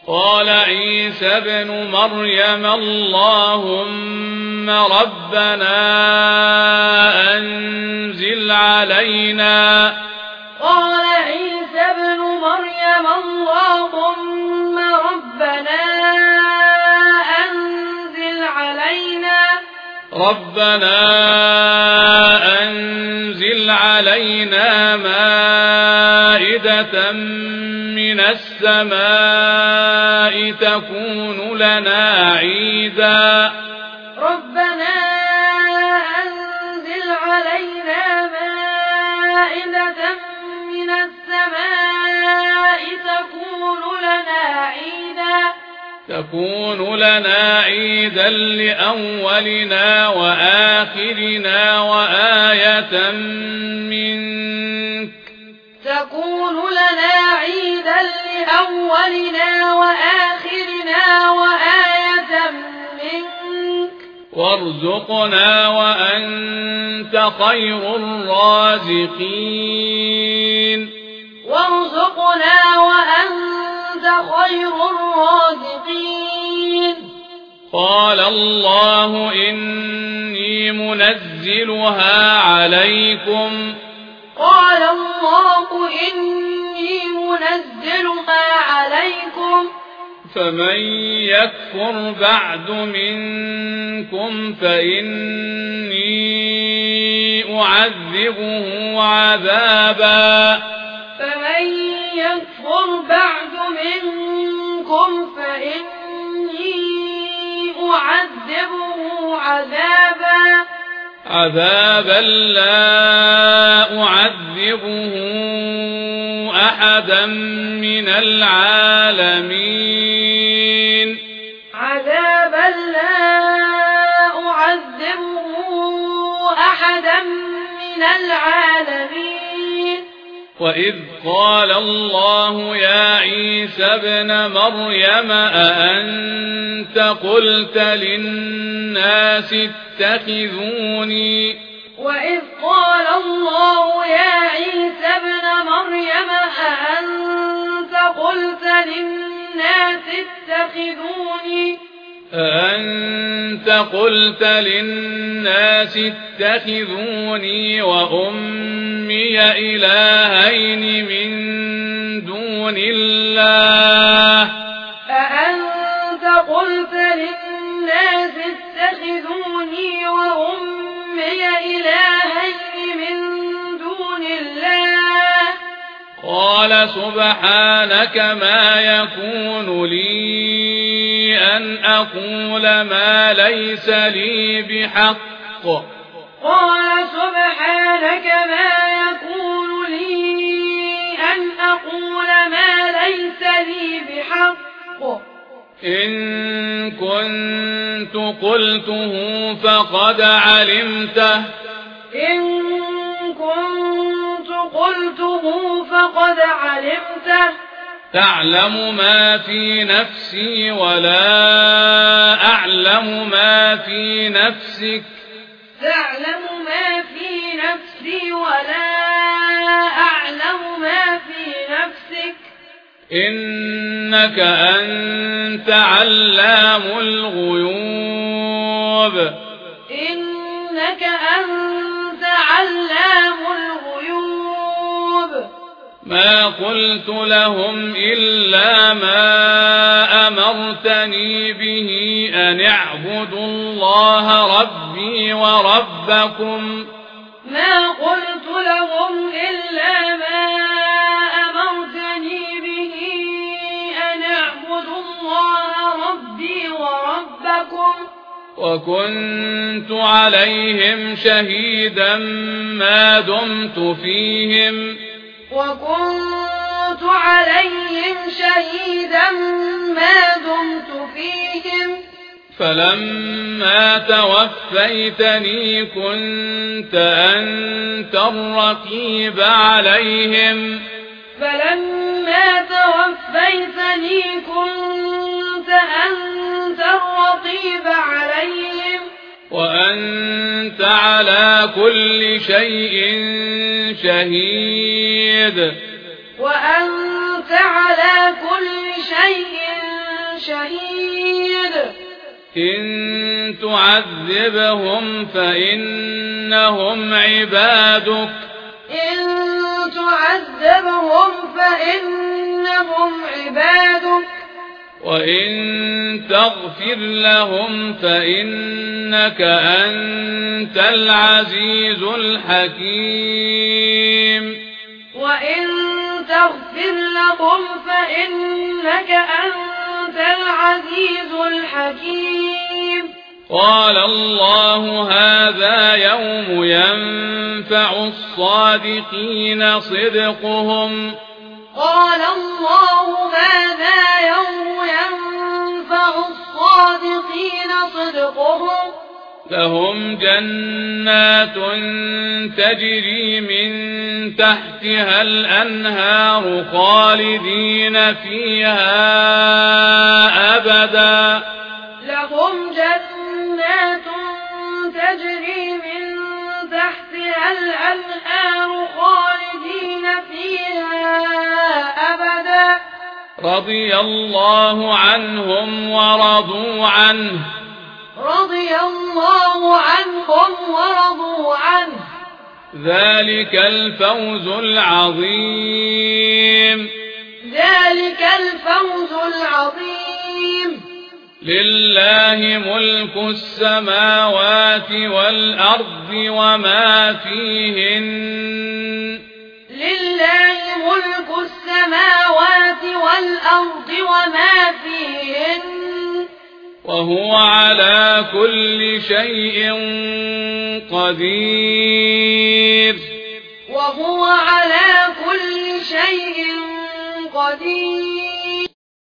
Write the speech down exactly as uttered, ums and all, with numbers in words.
قال عيسى ابن مريم اللهم ربنا أنزل علينا قال عيسى ابن مريم اللهم ربنا أنزل علينا ربنا أنزل علينا مائدة من السماء تكون لنا عيدا ربنا أنزل علينا مائدة من السماء تكون لنا عيدا تكون لنا عيدا لأولنا وآخرنا وآية منك تكون لنا عيدا لأولنا وآخرنا وآية منك وارزقنا وأنت خير الرازقين وارزقنا وأنت خير الرازقين قال الله إني منزلها عليكم قال الله إني منزلها عليكم فمن يكفر بعد منكم فإني أعذبه عذابا فمن يكفر بعد منكم فإني أعذبه عذابا عذابا لا أعذبه أحدا من العالمين عذابا لا أعذبه أحدا من العالمين وإذ قال الله يا عيسى ابن مريم أأنت قلت للناس اتخذوني وإذ قال الله يا عيسى ابن مريم أأنت قلت للناس اتخذوني أأنت قلت للناس اتخذوني وأمي إلهين من دون الله أأنت قلت للناس اتخذوني وأمي إلهين من دون الله قال سبحانك ما يكون لي أن أقول ما ليس لي بحق قال سبحانك ما يكون لي أن أقول ما ليس لي بحق إن كنت قلته فقد علمته إن كنت قلته فقد علمته تعلم ما في نفسي ولا أعلم ما في نفسك تعلم ما في نفسي ولا أعلم ما في نفسك إنك أنت علام الغيوب إنك أنت علام الغيوب ما قلت لهم إلا ما أمرتني به أن اعبدوا الله ربي وربكم ما قلت لهم إلا ما أمرتني به أن اعبدوا الله ربي وربكم وكنت عليهم شهيدا ما دمت فيهم وكنت عليهم شهيدا ما دمت فيهم فلما توفيتني كنت أنت الرقيب عليهم فلما توفيتني كنت أنت الرقيب عليهم وأنت على كل شيء شهيد وأنت على كل شيء شهيد إن تعذبهم فإنهم عبادك إن تعذبهم فإنهم عبادك وإن تغفر لهم فإنك أنت العزيز الحكيم وإن تغفر لهم فإنك أنت العزيز الحكيم قال الله هذا يوم ينفع الصادقين صدقهم قال الله هذا يوم ينفع الصادقين صدقهم لهم جنات تجري من تحتها الأنهار خالدين فيها أبدا لهم جنات تجري من تحتها الأنهار خالدين فيها أبدا رضي الله عنهم ورضوا عنه رضي الله عنهم ورضوا عنه ذلك الفوز العظيم ذلك الفوز العظيم لله ملك السماوات والأرض وما فيهن لله ملك السماوات والأرض وما فيهن وهو على كل شيء قدير وهو على كل شيء قدير